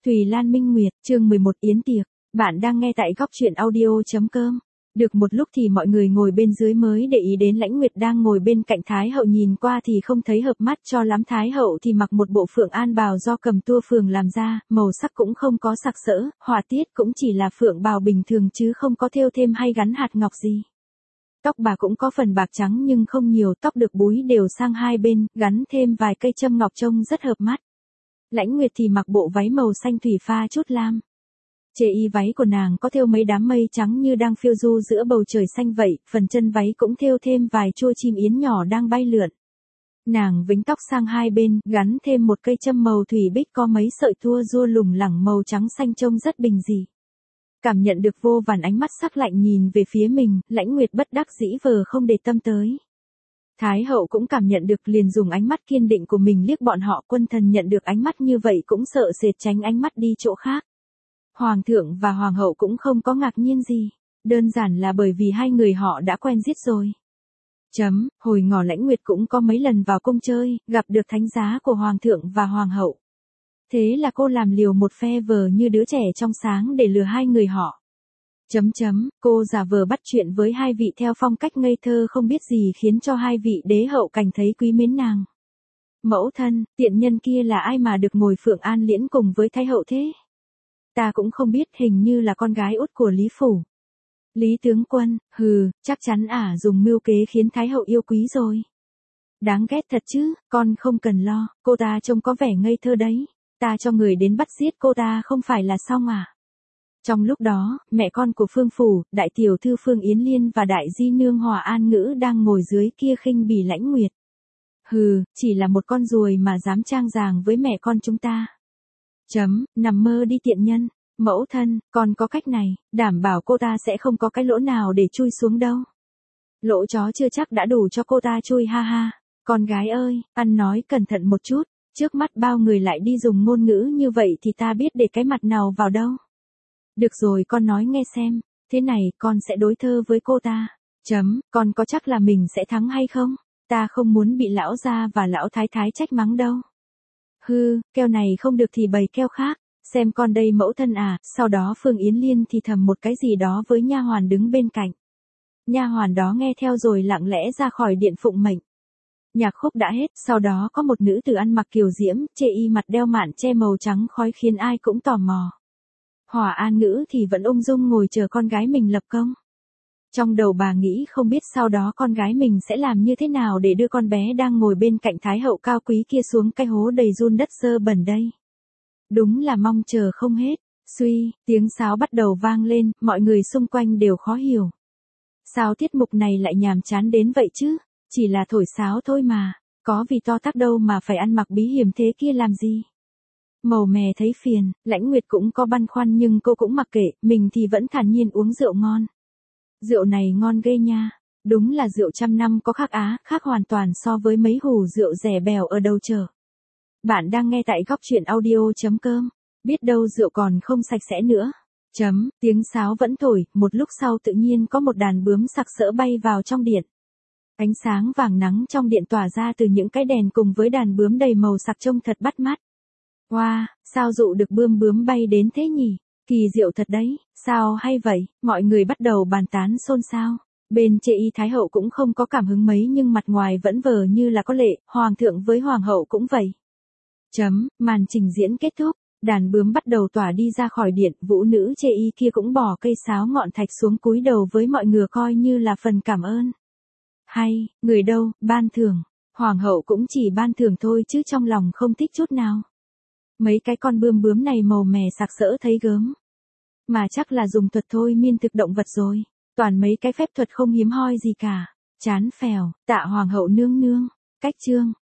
Thùy Lan Minh Nguyệt, chương 11 Yến tiệc. Bạn đang nghe tại góc truyện audio.com. Được một lúc thì mọi người ngồi bên dưới mới để ý đến Lãnh Nguyệt đang ngồi bên cạnh Thái hậu, nhìn qua thì không thấy hợp mắt cho lắm. Thái hậu thì mặc một bộ phượng an bào do cầm tua phường làm ra, màu sắc cũng không có sặc sỡ, họa tiết cũng chỉ là phượng bào bình thường chứ không có thêu thêm hay gắn hạt ngọc gì. Tóc bà cũng có phần bạc trắng nhưng không nhiều, tóc được búi đều sang hai bên, gắn thêm vài cây châm ngọc trông rất hợp mắt. Lãnh Nguyệt thì mặc bộ váy màu xanh thủy pha chút lam. Chê y váy của nàng có thêu mấy đám mây trắng như đang phiêu du giữa bầu trời xanh vậy, phần chân váy cũng thêu thêm vài chua chim yến nhỏ đang bay lượn. Nàng vính tóc sang hai bên, gắn thêm một cây châm màu thủy bích có mấy sợi tua rua lủng lẳng màu trắng xanh trông rất bình dị. Cảm nhận được vô vàn ánh mắt sắc lạnh nhìn về phía mình, Lãnh Nguyệt bất đắc dĩ vờ không để tâm tới. Thái hậu cũng cảm nhận được, liền dùng ánh mắt kiên định của mình liếc bọn họ. Quân thần nhận được ánh mắt như vậy cũng sợ sệt tránh ánh mắt đi chỗ khác. Hoàng thượng và hoàng hậu cũng không có ngạc nhiên gì, đơn giản là bởi vì hai người họ đã quen biết rồi. Hồi ngỏ Lãnh Nguyệt cũng có mấy lần vào cung chơi, gặp được thánh giá của hoàng thượng và hoàng hậu. Thế là cô làm liều một phe vờ như đứa trẻ trong sáng để lừa hai người họ. Cô giả vờ bắt chuyện với hai vị theo phong cách ngây thơ không biết gì khiến cho hai vị đế hậu cảnh thấy quý mến nàng. Mẫu thân, tiện nhân kia là ai mà được ngồi phượng an liễn cùng với thái hậu thế? Ta cũng không biết, hình như là con gái út của Lý Phủ. Lý tướng quân, chắc chắn dùng mưu kế khiến thái hậu yêu quý rồi. Đáng ghét thật chứ, con không cần lo, cô ta trông có vẻ ngây thơ đấy. Ta cho người đến bắt giết cô ta không phải là xong à? Trong lúc đó, mẹ con của Phương Phủ, đại tiểu thư Phương Yến Liên và đại di nương Hòa An Ngữ đang ngồi dưới kia khinh bỉ Lãnh Nguyệt. Chỉ là một con ruồi mà dám trang giàng với mẹ con chúng ta. Nằm mơ đi tiện nhân. Mẫu thân, con có cách này, đảm bảo cô ta sẽ không có cái lỗ nào để chui xuống đâu. Lỗ chó chưa chắc đã đủ cho cô ta chui, ha ha. Con gái ơi, ăn nói cẩn thận một chút, trước mắt bao người lại đi dùng ngôn ngữ như vậy thì ta biết để cái mặt nào vào đâu. Được rồi, con nói nghe xem, thế này con sẽ đối thơ với cô ta. Con có chắc là mình sẽ thắng hay không? Ta không muốn bị lão gia và lão thái thái trách mắng đâu. Keo này không được thì bày keo khác, xem con đây mẫu thân à. Sau đó Phương Yến Liên thì thầm một cái gì đó với nha hoàn đứng bên cạnh. Nha hoàn đó nghe theo rồi lặng lẽ ra khỏi điện phụng mệnh. Nhạc khúc đã hết, sau đó có một nữ tử ăn mặc kiều diễm, chê y mặt đeo mạn che màu trắng khói khiến ai cũng tò mò. Hòa An Ngữ thì vẫn ung dung ngồi chờ con gái mình lập công. Trong đầu bà nghĩ không biết sau đó con gái mình sẽ làm như thế nào để đưa con bé đang ngồi bên cạnh thái hậu cao quý kia xuống cái hố đầy giun đất dơ bẩn đây. Đúng là mong chờ không hết. Suy, tiếng sáo bắt đầu vang lên, mọi người xung quanh đều khó hiểu. Sao tiết mục này lại nhàm chán đến vậy chứ? Chỉ là thổi sáo thôi mà, có vì to tát đâu mà phải ăn mặc bí hiểm thế kia làm gì? Màu mè thấy phiền, Lãnh Nguyệt cũng có băn khoăn nhưng cô cũng mặc kệ, mình thì vẫn thản nhiên uống rượu ngon. Rượu này ngon ghê nha, đúng là rượu trăm năm có khác á, khác hoàn toàn so với mấy hủ rượu rẻ bèo ở đầu chợ. Bạn đang nghe tại góc truyện audio.com, biết đâu rượu còn không sạch sẽ nữa. Tiếng sáo vẫn thổi, một lúc sau tự nhiên có một đàn bướm sặc sỡ bay vào trong điện. Ánh sáng vàng nắng trong điện tỏa ra từ những cái đèn cùng với đàn bướm đầy màu sặc trông thật bắt mắt. Wow, sao dụ được bướm bay đến thế nhỉ? Kỳ diệu thật đấy, sao hay vậy? Mọi người bắt đầu bàn tán xôn xao. Bên chê y thái hậu cũng không có cảm hứng mấy nhưng mặt ngoài vẫn vờ như là có lệ, hoàng thượng với hoàng hậu cũng vậy. Màn trình diễn kết thúc, đàn bướm bắt đầu tỏa đi ra khỏi điện, vũ nữ chê y kia cũng bỏ cây sáo ngọn thạch xuống cúi đầu với mọi người coi như là phần cảm ơn. Hay, người đâu, ban thưởng. Hoàng hậu cũng chỉ ban thưởng thôi chứ trong lòng không thích chút nào. Mấy cái con bướm này màu mè sặc sỡ thấy gớm. Mà chắc là dùng thuật thôi miên thực động vật rồi. Toàn mấy cái phép thuật không hiếm hoi gì cả. Chán phèo, tạ hoàng hậu nương nương. Cách chương.